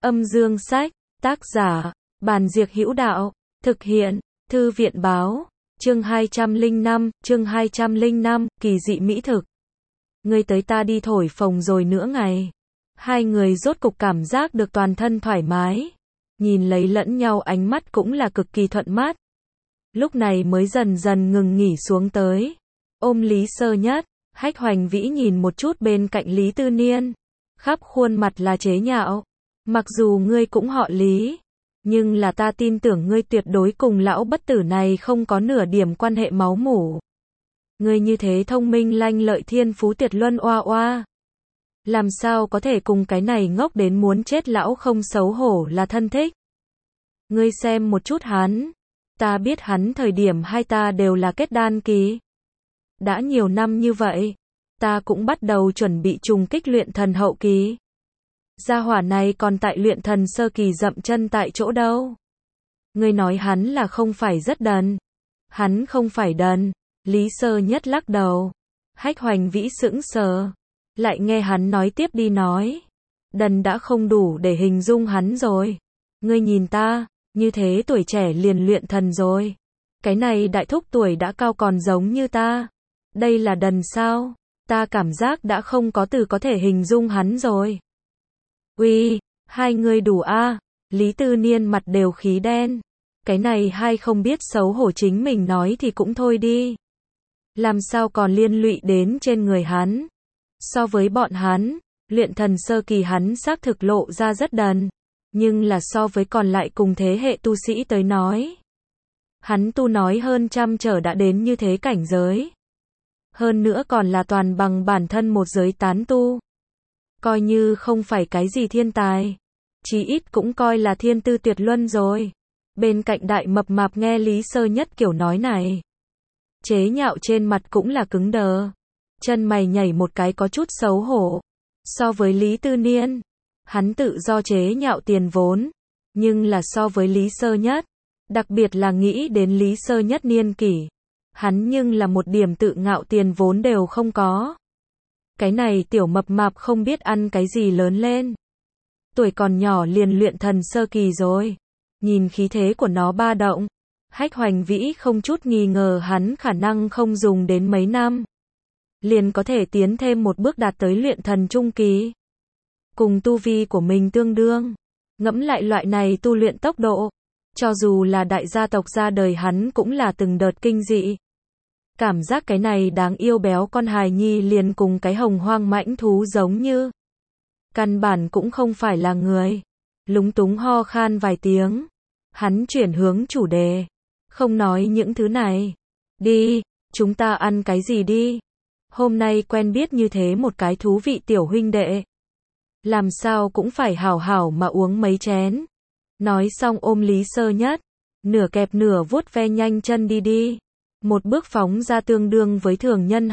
Âm dương sách, tác giả, Bàn Diệc Hữu Đạo, thực hiện, Thư viện báo, chương 205, kỳ dị mỹ thực. Ngươi tới ta đi thổi phồng rồi nữa ngày. Hai người rốt cục cảm giác được toàn thân thoải mái. Nhìn lấy lẫn nhau ánh mắt cũng là cực kỳ thuận mắt. Lúc này mới dần dần ngừng nghỉ xuống tới. Ôm Lý Sơ Nhất, Hách Hoành Vĩ nhìn một chút bên cạnh Lý Tư Niên. Khắp khuôn mặt là chế nhạo. Mặc dù ngươi cũng họ Lý, nhưng là ta tin tưởng ngươi tuyệt đối cùng lão bất tử này không có nửa điểm quan hệ máu mủ. Ngươi như thế thông minh lanh lợi thiên phú tuyệt luân oa oa. Làm sao có thể cùng cái này ngốc đến muốn chết lão không xấu hổ là thân thích. Ngươi xem một chút hắn. Ta biết hắn thời điểm hai ta đều là kết đan kỳ. Đã nhiều năm như vậy, ta cũng bắt đầu chuẩn bị trùng kích luyện thần hậu kỳ. Gia hỏa này còn tại luyện thần sơ kỳ dậm chân tại chỗ đâu. Ngươi nói hắn là không phải rất đần. Hắn không phải đần. Lý Sơ Nhất lắc đầu. Hách Hoành Vĩ sững sờ. Lại nghe hắn nói tiếp đi nói. Đần đã không đủ để hình dung hắn rồi. Ngươi nhìn ta, như thế tuổi trẻ liền luyện thần rồi. Cái này đại thúc tuổi đã cao còn giống như ta. Đây là đần sao? Ta cảm giác đã không có từ có thể hình dung hắn rồi. Uy, hai người đủ a. Lý Tư Niên mặt đều khí đen. Cái này hai không biết xấu hổ chính mình nói thì cũng thôi đi. Làm sao còn liên lụy đến trên người hắn. So với bọn hắn, luyện thần sơ kỳ hắn xác thực lộ ra rất đần. Nhưng là so với còn lại cùng thế hệ tu sĩ tới nói. Hắn tu nói hơn trăm trở đã đến như thế cảnh giới. Hơn nữa còn là toàn bằng bản thân một giới tán tu. Coi như không phải cái gì thiên tài. Chí ít cũng coi là thiên tư tuyệt luân rồi. Bên cạnh đại mập mạp nghe Lý Sơ Nhất kiểu nói này. Chế nhạo trên mặt cũng là cứng đờ. Chân mày nhảy một cái có chút xấu hổ. So với Lý Tư Niên, hắn tự do chế nhạo tiền vốn. Nhưng là so với Lý Sơ Nhất, đặc biệt là nghĩ đến Lý Sơ Nhất niên kỷ. Hắn nhưng là một điểm tự ngạo tiền vốn đều không có. Cái này tiểu mập mạp không biết ăn cái gì lớn lên. Tuổi còn nhỏ liền luyện thần sơ kỳ rồi. Nhìn khí thế của nó ba động. Hách Hoành Vĩ không chút nghi ngờ hắn khả năng không dùng đến mấy năm. Liền có thể tiến thêm một bước đạt tới luyện thần trung kỳ. Cùng tu vi của mình tương đương. Ngẫm lại loại này tu luyện tốc độ. Cho dù là đại gia tộc ra đời hắn cũng là từng đợt kinh dị. Cảm giác cái này đáng yêu béo con hài nhi liền cùng cái hồng hoang mãnh thú giống như. Căn bản cũng không phải là người. Lúng túng ho khan vài tiếng. Hắn chuyển hướng chủ đề. Không nói những thứ này. Đi, chúng ta ăn cái gì đi. Hôm nay quen biết như thế một cái thú vị tiểu huynh đệ. Làm sao cũng phải hảo hảo mà uống mấy chén. Nói xong ôm Lý Sơ Nhất. Nửa kẹp nửa vuốt ve nhanh chân đi đi. Một bước phóng ra tương đương với thường nhân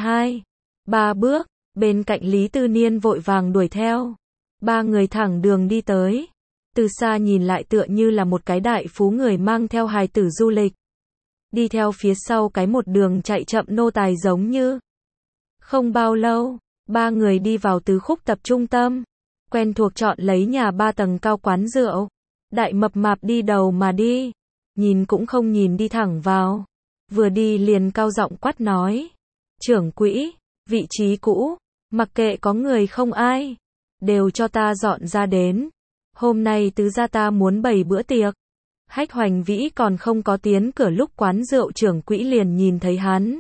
2-3 bước. Bên cạnh Lý Tư Niên vội vàng đuổi theo. Ba người thẳng đường đi tới. Từ xa nhìn lại tựa như là một cái đại phú người mang theo hài tử du lịch. Đi theo phía sau cái một đường chạy chậm nô tài giống như. Không bao lâu, ba người đi vào tứ khúc tập trung tâm. Quen thuộc chọn lấy nhà 3 tầng cao quán rượu. Đại mập mạp đi đầu mà đi. Nhìn cũng không nhìn đi thẳng vào. Vừa đi liền cao giọng quát nói. Trưởng quỹ, vị trí cũ, mặc kệ có người không ai. Đều cho ta dọn ra đến. Hôm nay tứ gia ta muốn bày bữa tiệc. Hách Hoành Vĩ còn không có tiến cửa lúc quán rượu trưởng quỹ liền nhìn thấy hắn.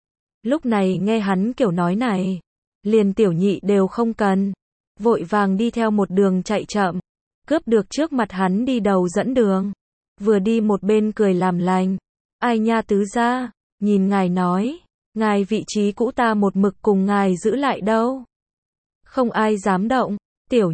Lúc này nghe hắn kiểu nói này. Liền tiểu nhị đều không cần. Vội vàng đi theo một đường chạy chậm. Cướp được trước mặt hắn đi đầu dẫn đường. Vừa đi một bên cười làm lành. Ai nha tứ gia, nhìn ngài nói. Ngài vị trí cũ ta một mực cùng ngài giữ lại đâu. Không ai dám động. Tiểu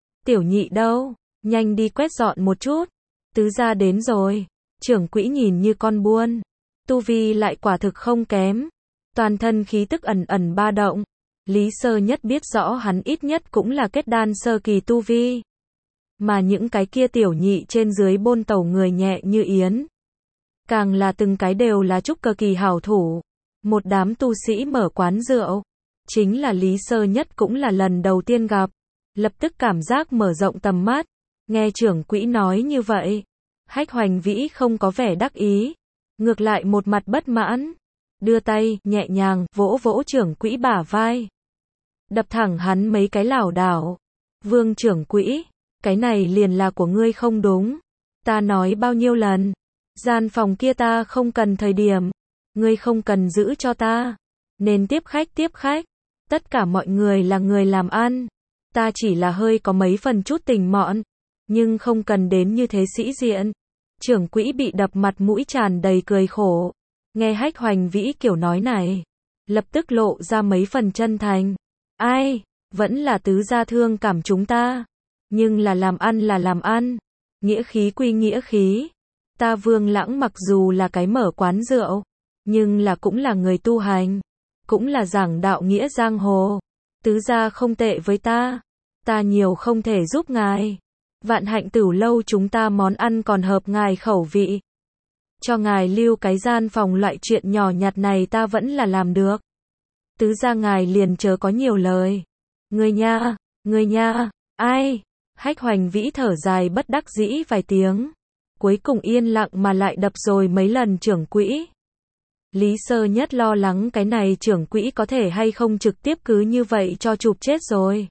nhị đâu. Nhanh đi quét dọn một chút. Tứ gia đến rồi. Trưởng quỹ nhìn như con buôn. Tu vi lại quả thực không kém. Toàn thân khí tức ẩn ẩn ba động. Lý Sơ Nhất biết rõ hắn ít nhất cũng là kết đan sơ kỳ tu vi. Mà những cái kia tiểu nhị trên dưới bôn tàu người nhẹ như yến. Càng là từng cái đều là trúc cơ kỳ hảo thủ. Một đám tu sĩ mở quán rượu. Chính là Lý Sơ Nhất cũng là lần đầu tiên gặp. Lập tức cảm giác mở rộng tầm mắt. Nghe trưởng quỹ nói như vậy, Hách Hoành Vĩ không có vẻ đắc ý, ngược lại một mặt bất mãn, đưa tay, nhẹ nhàng, vỗ vỗ trưởng quỹ bả vai. Đập thẳng hắn mấy cái lảo đảo. Vương trưởng quỹ, cái này liền là của ngươi không đúng. Ta nói bao nhiêu lần. Gian phòng kia ta không cần thời điểm. Ngươi không cần giữ cho ta. Nên tiếp khách. Tất cả mọi người là người làm ăn. Ta chỉ là hơi có mấy phần chút tình mọn. Nhưng không cần đến như thế sĩ diện. Trưởng quỹ bị đập mặt mũi tràn đầy cười khổ. Nghe Hách Hoành Vĩ kiểu nói này. Lập tức lộ ra mấy phần chân thành. Ai, vẫn là tứ gia thương cảm chúng ta. Nhưng là làm ăn. Nghĩa khí quy nghĩa khí. Ta Vương Lãng mặc dù là cái mở quán rượu. Nhưng là cũng là người tu hành. Cũng là giảng đạo nghĩa giang hồ. Tứ gia không tệ với ta. Ta nhiều không thể giúp ngài. Vạn Hạnh Tửu Lâu chúng ta món ăn còn hợp ngài khẩu vị. Cho ngài lưu cái gian phòng loại chuyện nhỏ nhặt này ta vẫn là làm được. Tứ gia ngài liền chớ có nhiều lời. Người nha, ai? Hách Hoành Vĩ thở dài bất đắc dĩ vài tiếng. Cuối cùng yên lặng mà lại đập rồi mấy lần trưởng quỹ. Lý Sơ Nhất lo lắng cái này trưởng quỹ có thể hay không trực tiếp cứ như vậy cho chụp chết rồi.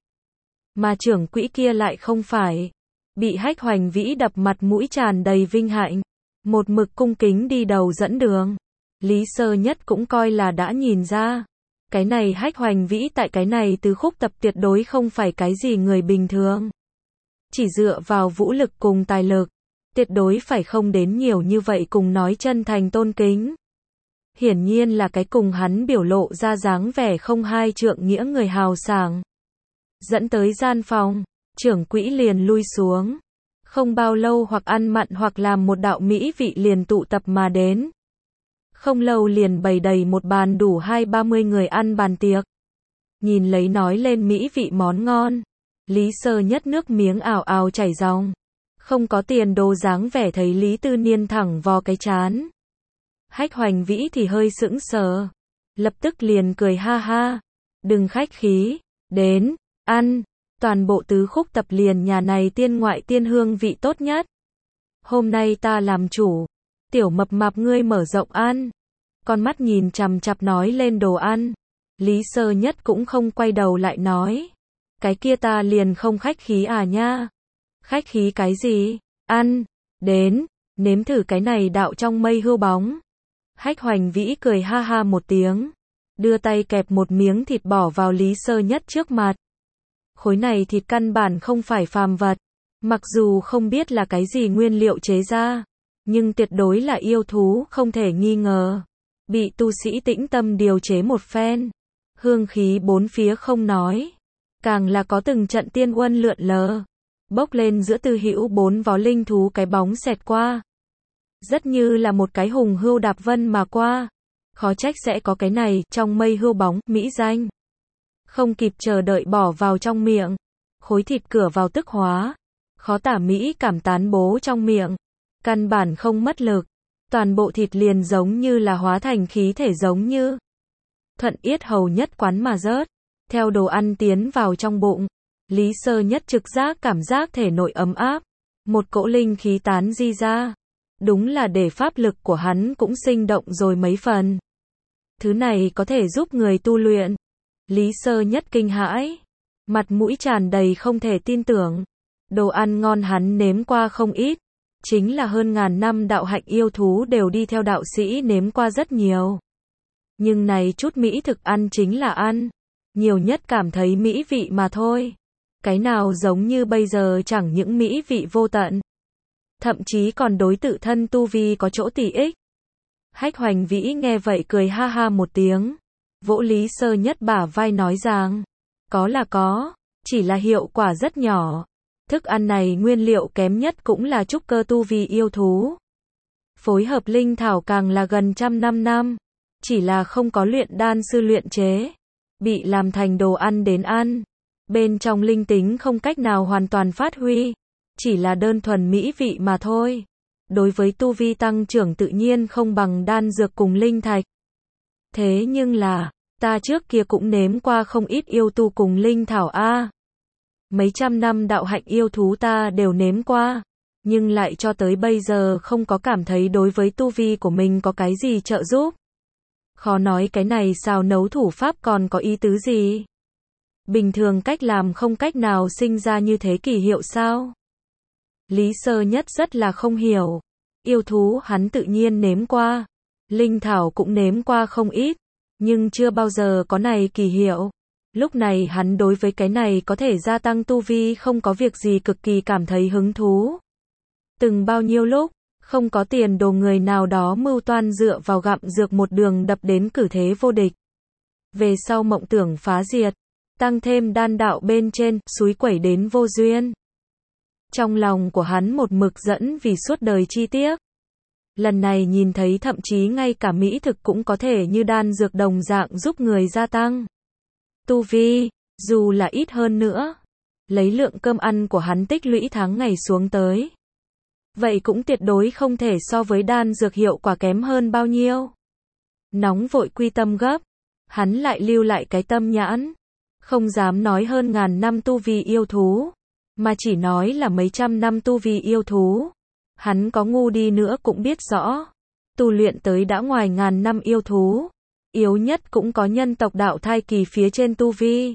Mà trưởng quỹ kia lại không phải. Bị Hách Hoành Vĩ đập mặt mũi tràn đầy vinh hạnh. Một mực cung kính đi đầu dẫn đường. Lý Sơ Nhất cũng coi là đã nhìn ra. Cái này Hách Hoành Vĩ tại cái này từ khúc tập tuyệt đối không phải cái gì người bình thường. Chỉ dựa vào vũ lực cùng tài lực. Tuyệt đối phải không đến nhiều như vậy cùng nói chân thành tôn kính. Hiển nhiên là cái cùng hắn biểu lộ ra dáng vẻ không hai trượng nghĩa người hào sảng. Dẫn tới gian phòng, trưởng quỹ liền lui xuống. Không bao lâu hoặc ăn mặn hoặc làm một đạo mỹ vị liền tụ tập mà đến. Không lâu liền bày đầy một bàn đủ 20-30 người ăn bàn tiệc. Nhìn lấy nói lên mỹ vị món ngon. Lý Sơ Nhất nước miếng ào ào chảy ròng. Không có tiền đồ dáng vẻ thấy Lý Tư Niên thẳng vò cái chán. Hách Hoành Vĩ thì hơi sững sờ. Lập tức liền cười ha ha. Đừng khách khí. Đến, ăn. Toàn bộ tứ khúc tập liền nhà này tiên ngoại tiên hương vị tốt nhất. Hôm nay ta làm chủ. Tiểu mập mạp ngươi mở rộng ăn. Con mắt nhìn chằm chằm nói lên đồ ăn. Lý Sơ Nhất cũng không quay đầu lại nói. Cái kia ta liền không khách khí à nha. Khách khí cái gì? Ăn. Đến. Nếm thử cái này đạo trong mây hưu bóng. Hách Hoành Vĩ cười ha ha một tiếng. Đưa tay kẹp một miếng thịt bỏ vào Lý Sơ Nhất trước mặt. Khối này thịt căn bản không phải phàm vật. Mặc dù không biết là cái gì nguyên liệu chế ra. Nhưng tuyệt đối là yêu thú không thể nghi ngờ. Bị tu sĩ tĩnh tâm điều chế một phen. Hương khí bốn phía không nói. Càng là có từng trận tiên uân lượn lờ. Bốc lên giữa tư hữu bốn vó linh thú cái bóng xẹt qua. Rất như là một cái hùng hưu đạp vân mà qua. Khó trách sẽ có cái này trong mây hưu bóng, mỹ danh. Không kịp chờ đợi bỏ vào trong miệng. Khối thịt cửa vào tức hóa. Khó tả mỹ cảm tán bố trong miệng. Căn bản không mất lực. Toàn bộ thịt liền giống như là hóa thành khí thể giống như. Thuận yết hầu nhất quán mà rớt. Theo đồ ăn tiến vào trong bụng. Lý Sơ Nhất trực giác cảm giác thể nội ấm áp. Một cỗ linh khí tán di ra. Đúng là để pháp lực của hắn cũng sinh động rồi mấy phần. Thứ này có thể giúp người tu luyện. Lý Sơ Nhất kinh hãi. Mặt mũi tràn đầy không thể tin tưởng. Đồ ăn ngon hắn nếm qua không ít. Chính là hơn ngàn năm đạo hạnh yêu thú đều đi theo đạo sĩ nếm qua rất nhiều. Nhưng này chút mỹ thực ăn chính là ăn. Nhiều nhất cảm thấy mỹ vị mà thôi. Cái nào giống như bây giờ chẳng những mỹ vị vô tận. Thậm chí còn đối tự thân tu vi có chỗ tỷ ích. Hách Hoành Vĩ nghe vậy cười ha ha một tiếng. Vỗ Lý Sơ Nhất bả vai nói rằng. Có là có. Chỉ là hiệu quả rất nhỏ. Thức ăn này nguyên liệu kém nhất cũng là trúc cơ tu vi yêu thú. Phối hợp linh thảo càng là gần 100 năm. Chỉ là không có luyện đan sư luyện chế. Bị làm thành đồ ăn đến ăn. Bên trong linh tính không cách nào hoàn toàn phát huy. Chỉ là đơn thuần mỹ vị mà thôi. Đối với tu vi tăng trưởng tự nhiên không bằng đan dược cùng linh thạch. Thế nhưng là, ta trước kia cũng nếm qua không ít yêu tu cùng linh thảo a. Mấy trăm năm đạo hạnh yêu thú ta đều nếm qua, nhưng lại cho tới bây giờ không có cảm thấy đối với tu vi của mình có cái gì trợ giúp. Khó nói cái này xào nấu thủ pháp còn có ý tứ gì. Bình thường cách làm không cách nào sinh ra như thế kỳ hiệu sao? Lý Sơ Nhất rất là không hiểu. Yêu thú hắn tự nhiên nếm qua, linh thảo cũng nếm qua không ít, nhưng chưa bao giờ có này kỳ hiệu. Lúc này hắn đối với cái này có thể gia tăng tu vi không có việc gì cực kỳ cảm thấy hứng thú. Từng bao nhiêu lúc, không có tiền đồ người nào đó mưu toan dựa vào gặm dược một đường đập đến cử thế vô địch. Về sau mộng tưởng phá diệt, tăng thêm đan đạo bên trên, xúi quẩy đến vô duyên. Trong lòng của hắn một mực dẫn vì suốt đời chi tiếc. Lần này nhìn thấy thậm chí ngay cả mỹ thực cũng có thể như đan dược đồng dạng giúp người gia tăng tu vi, dù là ít hơn nữa. Lấy lượng cơm ăn của hắn tích lũy tháng ngày xuống tới. Vậy cũng tuyệt đối không thể so với đan dược hiệu quả kém hơn bao nhiêu. Nóng vội quy tâm gấp, hắn lại lưu lại cái tâm nhãn. Không dám nói hơn ngàn năm tu vi yêu thú, mà chỉ nói là mấy trăm năm tu vi yêu thú. Hắn có ngu đi nữa cũng biết rõ. Tu luyện tới đã ngoài ngàn năm yêu thú. Yếu nhất cũng có nhân tộc đạo thai kỳ phía trên tu vi.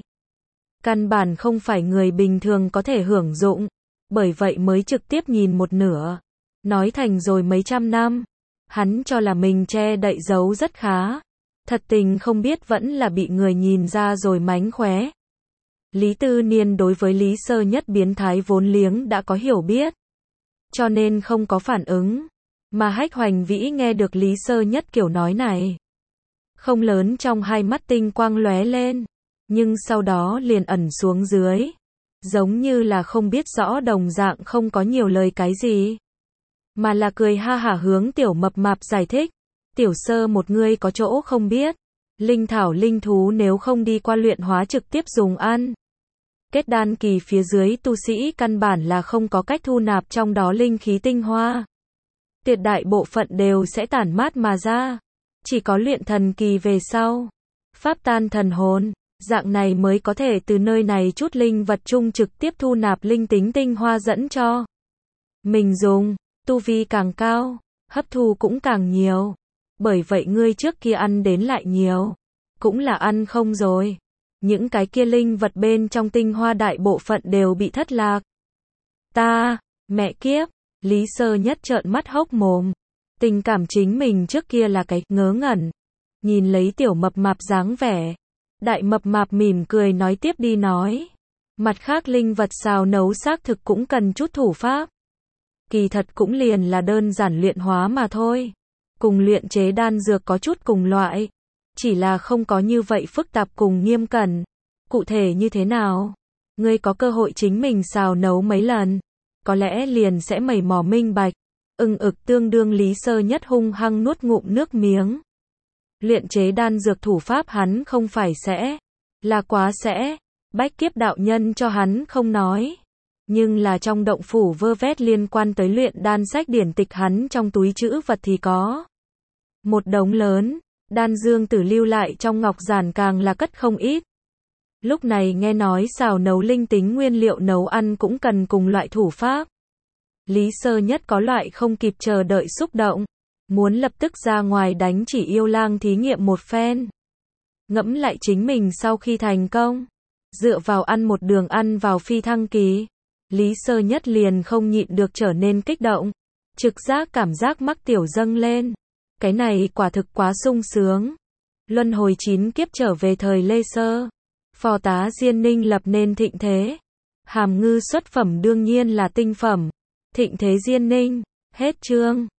Căn bản không phải người bình thường có thể hưởng dụng. Bởi vậy mới trực tiếp nhìn một nửa. Nói thành rồi mấy trăm năm. Hắn cho là mình che đậy giấu rất khá. Thật tình không biết vẫn là bị người nhìn ra rồi mánh khóe. Lý Tư Niên đối với Lý Sơ Nhất biến thái vốn liếng đã có hiểu biết. Cho nên không có phản ứng. Mà Hách Hoành Vĩ nghe được Lý Sơ Nhất kiểu nói này. Không lớn trong hai mắt tinh quang lóe lên. Nhưng sau đó liền ẩn xuống dưới. Giống như là không biết rõ đồng dạng không có nhiều lời cái gì. Mà là cười ha hả hướng tiểu mập mạp giải thích. Tiểu Sơ một người có chỗ không biết. Linh thảo linh thú nếu không đi qua luyện hóa trực tiếp dùng ăn. Kết đan kỳ phía dưới tu sĩ căn bản là không có cách thu nạp trong đó linh khí tinh hoa. Tuyệt đại bộ phận đều sẽ tản mát mà ra. Chỉ có luyện thần kỳ về sau. Pháp tan thần hồn. Dạng này mới có thể từ nơi này chút linh vật chung trực tiếp thu nạp linh tính tinh hoa dẫn cho mình dùng. Tu vi càng cao, hấp thu cũng càng nhiều. Bởi vậy ngươi trước kia ăn đến lại nhiều. Cũng là ăn không rồi. Những cái kia linh vật bên trong tinh hoa đại bộ phận đều bị thất lạc. Mẹ kiếp, Lý Sơ Nhất trợn mắt hốc mồm. Tình cảm chính mình trước kia là cái ngớ ngẩn. Nhìn lấy tiểu mập mạp dáng vẻ. Đại mập mạp mỉm cười nói tiếp đi nói. Mặt khác linh vật xào nấu xác thực cũng cần chút thủ pháp. Kỳ thật cũng liền là đơn giản luyện hóa mà thôi. Cùng luyện chế đan dược có chút cùng loại. Chỉ là không có như vậy phức tạp cùng nghiêm cẩn. Cụ thể như thế nào? Ngươi có cơ hội chính mình xào nấu mấy lần. Có lẽ liền sẽ mày mò minh bạch. Tương đương Lý Sơ Nhất hung hăng nuốt ngụm nước miếng. Luyện chế đan dược thủ pháp hắn không phải sẽ. Là quá sẽ. Bách kiếp đạo nhân cho hắn không nói. Nhưng là trong động phủ vơ vét liên quan tới luyện đan sách điển tịch hắn trong túi trữ vật thì có. Một đống lớn. Đan dương tử lưu lại trong ngọc giản càng là cất không ít. Lúc này nghe nói xào nấu linh tính nguyên liệu nấu ăn cũng cần cùng loại thủ pháp. Lý Sơ Nhất có loại không kịp chờ đợi xúc động. Muốn lập tức ra ngoài đánh chỉ yêu lang thí nghiệm một phen. Ngẫm lại chính mình sau khi thành công. Dựa vào ăn một đường ăn vào phi thăng kỳ. Lý Sơ Nhất liền không nhịn được trở nên kích động. Trực giác cảm giác mắc tiểu dâng lên. Cái này quả thực quá sung sướng. Luân hồi 9 kiếp trở về thời Lê Sơ. Phò tá Diên Ninh lập nên thịnh thế. Hàm ngư xuất phẩm đương nhiên là tinh phẩm. Thịnh thế Diên Ninh. Hết chương.